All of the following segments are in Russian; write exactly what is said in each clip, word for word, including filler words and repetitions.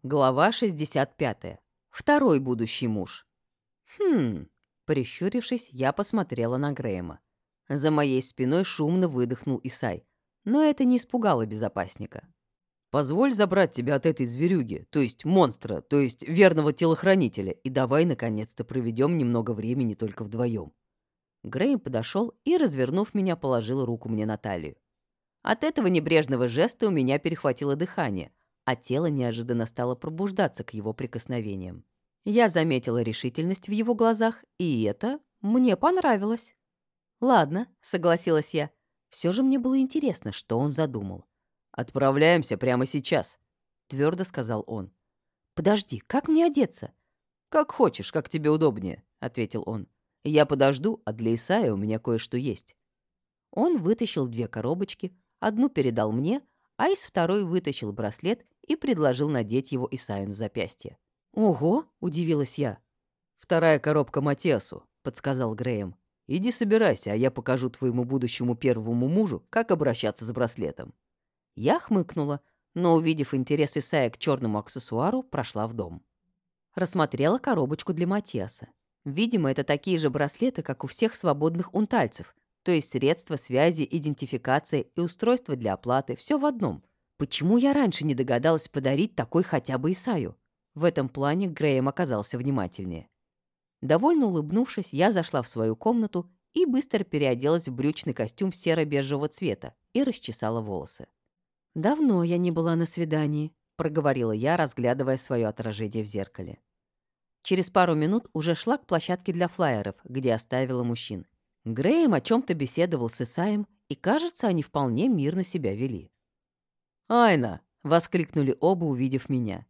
Глава шестьдесят пятая. Второй будущий муж. Хм. Прищурившись, я посмотрела на Грэема. За моей спиной шумно выдохнул Исай, но это не испугало безопасника. «Позволь забрать тебя от этой зверюги, то есть монстра, то есть верного телохранителя, и давай, наконец-то, проведем немного времени только вдвоем». Грэем подошел и, развернув меня, положил руку мне на талию. От этого небрежного жеста у меня перехватило дыхание, а тело неожиданно стало пробуждаться к его прикосновениям. Я заметила решительность в его глазах, и это мне понравилось. «Ладно», — согласилась я. Все же мне было интересно, что он задумал. «Отправляемся прямо сейчас», — твердо сказал он. «Подожди, как мне одеться?» «Как хочешь, как тебе удобнее», — ответил он. «Я подожду, а для Исая у меня кое-что есть». Он вытащил две коробочки, одну передал мне, а из второй вытащил браслет и предложил надеть его Исаю на запястье. «Ого!» — удивилась я. «Вторая коробка Матиасу», — подсказал Грэем. «Иди собирайся, а я покажу твоему будущему первому мужу, как обращаться с браслетом». Я хмыкнула, но, увидев интерес Исая к черному аксессуару, прошла в дом. Рассмотрела коробочку для Матиаса. Видимо, это такие же браслеты, как у всех свободных унтальцев, то есть средства связи, идентификации и устройства для оплаты, все в одном. Почему я раньше не догадалась подарить такой хотя бы Исаю? В этом плане Грэем оказался внимательнее. Довольно улыбнувшись, я зашла в свою комнату и быстро переоделась в брючный костюм серо-бежевого цвета и расчесала волосы. «Давно я не была на свидании», — проговорила я, разглядывая свое отражение в зеркале. Через пару минут уже шла к площадке для флаеров, где оставила мужчин. Грэем о чем-то беседовал с Исаем, и, кажется, они вполне мирно себя вели. «Айна!» — воскликнули оба, увидев меня.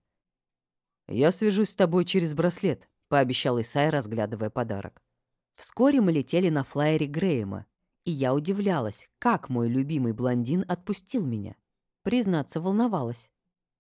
«Я свяжусь с тобой через браслет», — пообещал Исай, разглядывая подарок. Вскоре мы летели на флайере Грэема, и я удивлялась, как мой любимый блондин отпустил меня. Признаться, волновалась.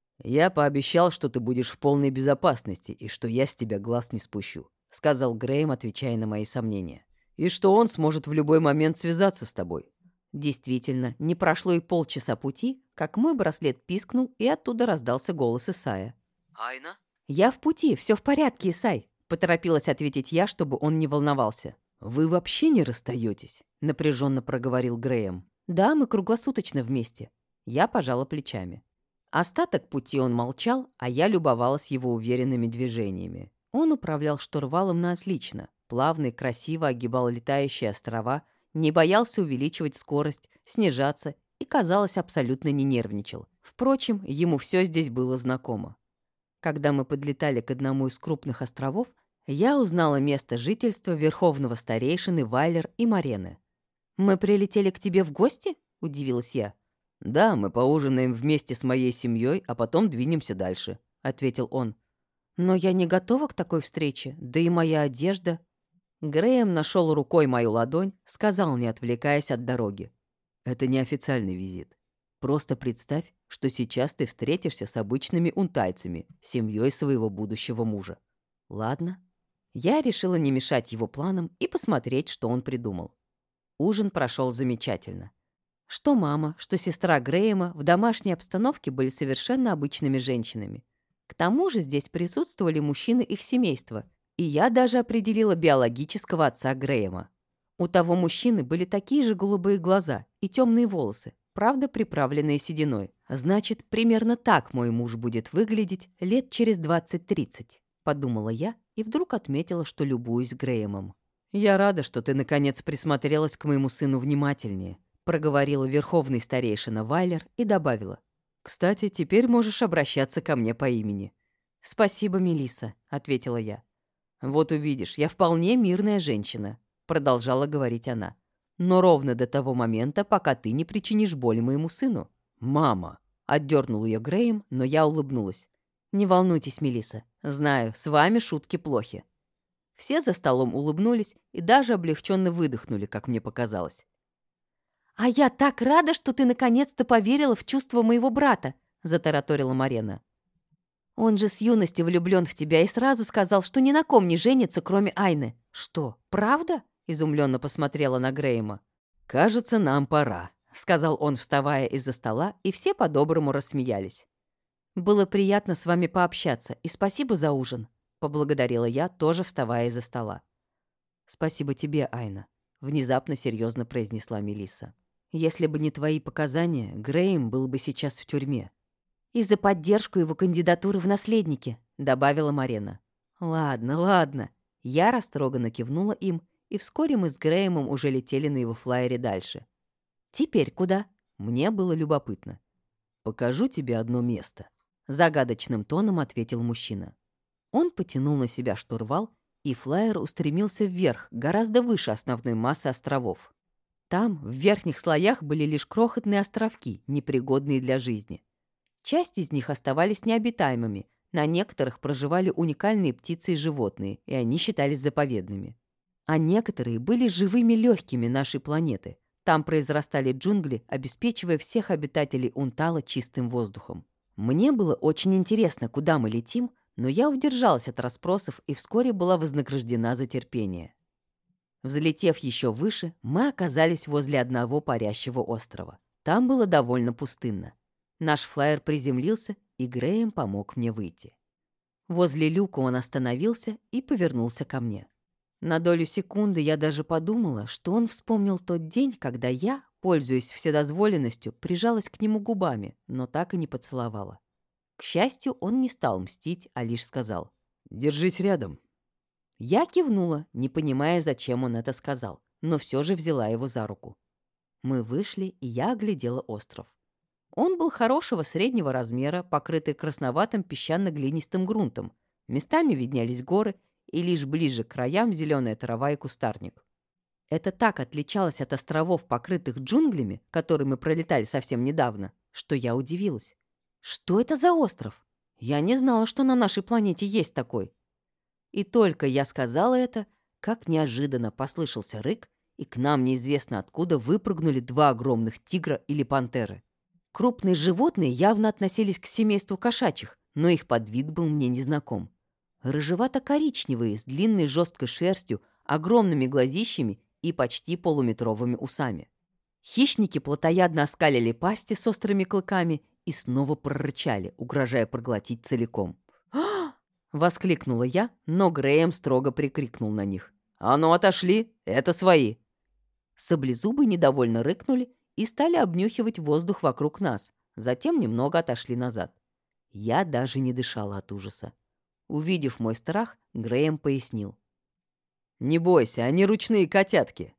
«Я пообещал, что ты будешь в полной безопасности и что я с тебя глаз не спущу», — сказал Грэем, отвечая на мои сомнения. «И что он сможет в любой момент связаться с тобой». Действительно, не прошло и полчаса пути, как мой браслет пискнул, и оттуда раздался голос Исая. «Айна?» «Я в пути, все в порядке, Исай», — поторопилась ответить я, чтобы он не волновался. «Вы вообще не расстаетесь?» — напряженно проговорил Грэем. «Да, мы круглосуточно вместе». Я пожала плечами. Остаток пути он молчал, а я любовалась его уверенными движениями. Он управлял штурвалом на отлично, плавно и красиво огибал летающие острова, не боялся увеличивать скорость, снижаться и, казалось, абсолютно не нервничал. Впрочем, ему все здесь было знакомо. Когда мы подлетали к одному из крупных островов, я узнала место жительства верховного старейшины Вайлер и Марены. «Мы прилетели к тебе в гости?» — удивилась я. «Да, мы поужинаем вместе с моей семьей, а потом двинемся дальше», — ответил он. «Но я не готова к такой встрече, да и моя одежда...» Грэем нашел рукой мою ладонь, сказал, не отвлекаясь от дороги. «Это не официальный визит. Просто представь, что сейчас ты встретишься с обычными унтальцами, семьей своего будущего мужа». «Ладно». Я решила не мешать его планам и посмотреть, что он придумал. Ужин прошел замечательно. Что мама, что сестра Грэема в домашней обстановке были совершенно обычными женщинами. К тому же здесь присутствовали мужчины их семейства, и я даже определила биологического отца Грэема. У того мужчины были такие же голубые глаза и темные волосы, правда, приправленные сединой. Значит, примерно так мой муж будет выглядеть лет через двадцать-тридцать, подумала я и вдруг отметила, что любуюсь Грэемом. «Я рада, что ты, наконец, присмотрелась к моему сыну внимательнее», проговорила верховный старейшина Вайлер и добавила. «Кстати, теперь можешь обращаться ко мне по имени». «Спасибо, Мелисса», — ответила я. «Вот увидишь, я вполне мирная женщина», — продолжала говорить она. «Но ровно до того момента, пока ты не причинишь боль моему сыну». «Мама!» — отдернул ее Грэем, но я улыбнулась. «Не волнуйтесь, Мелисса. Знаю, с вами шутки плохи». Все за столом улыбнулись и даже облегченно выдохнули, как мне показалось. «А я так рада, что ты наконец-то поверила в чувства моего брата», — затараторила Марена. «Он же с юности влюблен в тебя и сразу сказал, что ни на ком не женится, кроме Айны». «Что, правда?» — изумленно посмотрела на Грэема. «Кажется, нам пора», — сказал он, вставая из-за стола, и все по-доброму рассмеялись. «Было приятно с вами пообщаться, и спасибо за ужин», — поблагодарила я, тоже вставая из-за стола. «Спасибо тебе, Айна», — внезапно серьезно произнесла Мелисса. «Если бы не твои показания, Грэем был бы сейчас в тюрьме». «И за поддержку его кандидатуры в наследники», — добавила Марена. «Ладно, ладно». Я растроганно кивнула им, и вскоре мы с Грэемом уже летели на его флайере дальше. «Теперь куда?» Мне было любопытно. «Покажу тебе одно место», — загадочным тоном ответил мужчина. Он потянул на себя штурвал, и флайер устремился вверх, гораздо выше основной массы островов. Там, в верхних слоях, были лишь крохотные островки, непригодные для жизни. Часть из них оставались необитаемыми, на некоторых проживали уникальные птицы и животные, и они считались заповедными. А некоторые были живыми легкими нашей планеты. Там произрастали джунгли, обеспечивая всех обитателей Унтала чистым воздухом. Мне было очень интересно, куда мы летим, но я удержалась от расспросов и вскоре была вознаграждена за терпение. Взлетев еще выше, мы оказались возле одного парящего острова. Там было довольно пустынно. Наш флайер приземлился, и Грэем помог мне выйти. Возле люка он остановился и повернулся ко мне. На долю секунды я даже подумала, что он вспомнил тот день, когда я, пользуясь вседозволенностью, прижалась к нему губами, но так и не поцеловала. К счастью, он не стал мстить, а лишь сказал: «Держись рядом». Я кивнула, не понимая, зачем он это сказал, но все же взяла его за руку. Мы вышли, и я оглядела остров. Он был хорошего среднего размера, покрытый красноватым песчано-глинистым грунтом. Местами виднелись горы, и лишь ближе к краям зеленая трава и кустарник. Это так отличалось от островов, покрытых джунглями, которые мы пролетали совсем недавно, что я удивилась. Что это за остров? Я не знала, что на нашей планете есть такой. И только я сказала это, как неожиданно послышался рык, и к нам неизвестно откуда выпрыгнули два огромных тигра или пантеры. Крупные животные явно относились к семейству кошачьих, но их подвид был мне незнаком. Рыжевато-коричневые, с длинной жесткой шерстью, огромными глазищами и почти полуметровыми усами. Хищники плотоядно оскалили пасти с острыми клыками и снова прорычали, угрожая проглотить целиком. «А!» — воскликнула я, но Грэем строго прикрикнул на них. «А ну, отошли! Это свои!» Саблезубы недовольно рыкнули и стали обнюхивать воздух вокруг нас, затем немного отошли назад. Я даже не дышала от ужаса. Увидев мой страх, Грэем пояснил. «Не бойся, они ручные котятки».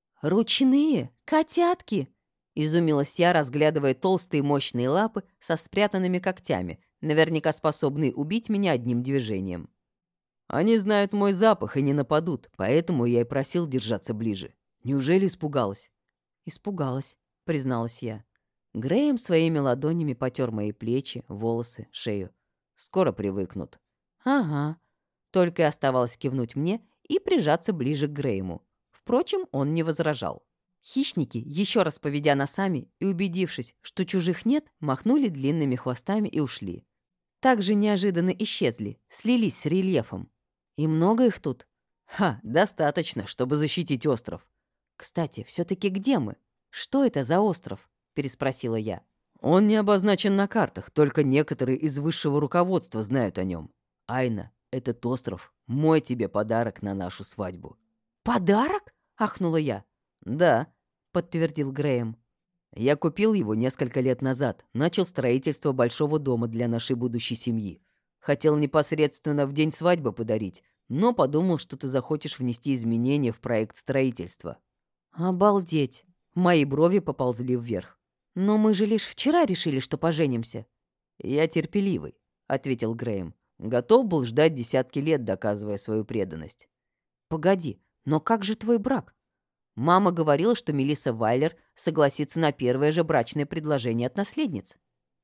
«Ручные? Котятки?» — изумилась я, разглядывая толстые мощные лапы со спрятанными когтями, наверняка способные убить меня одним движением. «Они знают мой запах и не нападут, поэтому я и просил держаться ближе. Неужели испугалась?» «Испугалась», — призналась я. Грэем своими ладонями потер мои плечи, волосы, шею. «Скоро привыкнут». «Ага». Только и оставалось кивнуть мне и прижаться ближе к Грэему. Впрочем, он не возражал. Хищники, еще раз поведя носами и убедившись, что чужих нет, махнули длинными хвостами и ушли. Так же неожиданно исчезли, слились с рельефом. «И много их тут?» «Ха, достаточно, чтобы защитить остров». «Кстати, все-таки где мы? Что это за остров?» — переспросила я. «Он не обозначен на картах, только некоторые из высшего руководства знают о нем. Айна, этот остров — мой тебе подарок на нашу свадьбу». «Подарок?» — ахнула я. «Да», — подтвердил Грэем. «Я купил его несколько лет назад, начал строительство большого дома для нашей будущей семьи. Хотел непосредственно в день свадьбы подарить, но подумал, что ты захочешь внести изменения в проект строительства». «Обалдеть!» Мои брови поползли вверх. «Но мы же лишь вчера решили, что поженимся». «Я терпеливый», — ответил Грэем. «Готов был ждать десятки лет, доказывая свою преданность». «Погоди, но как же твой брак? Мама говорила, что Мелисса Вайлер согласится на первое же брачное предложение от наследниц».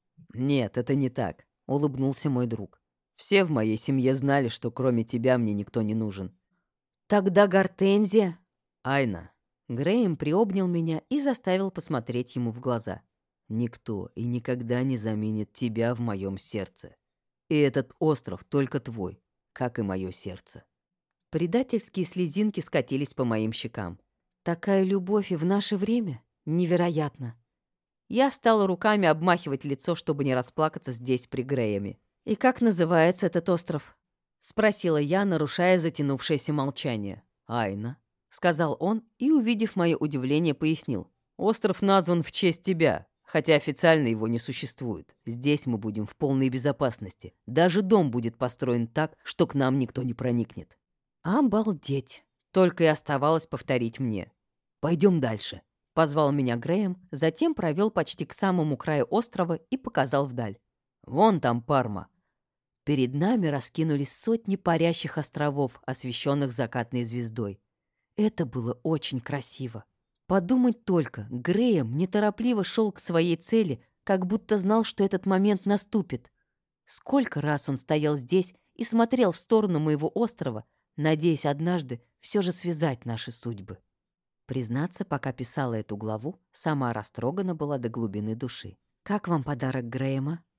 «Нет, это не так», — улыбнулся мой друг. «Все в моей семье знали, что кроме тебя мне никто не нужен». «Тогда Гортензия...» «Айна». Грэем приобнял меня и заставил посмотреть ему в глаза. «Никто и никогда не заменит тебя в моем сердце. И этот остров только твой, как и мое сердце». Предательские слезинки скатились по моим щекам. Такая любовь и в наше время невероятно. Я стала руками обмахивать лицо, чтобы не расплакаться здесь при Грэяме. «И как называется этот остров?» — спросила я, нарушая затянувшееся молчание. «Айна», — сказал он и, увидев мое удивление, пояснил. «Остров назван в честь тебя, хотя официально его не существует. Здесь мы будем в полной безопасности. Даже дом будет построен так, что к нам никто не проникнет». «Обалдеть!» — только и оставалось повторить мне. «Пойдем дальше», — позвал меня Грэем, затем провел почти к самому краю острова и показал вдаль. «Вон там Парма». Перед нами раскинулись сотни парящих островов, освещенных закатной звездой. Это было очень красиво. Подумать только, Грэем неторопливо шел к своей цели, как будто знал, что этот момент наступит. Сколько раз он стоял здесь и смотрел в сторону моего острова, надеясь однажды все же связать наши судьбы. Признаться, пока писала эту главу, сама растрогана была до глубины души. «Как вам подарок Грэема?»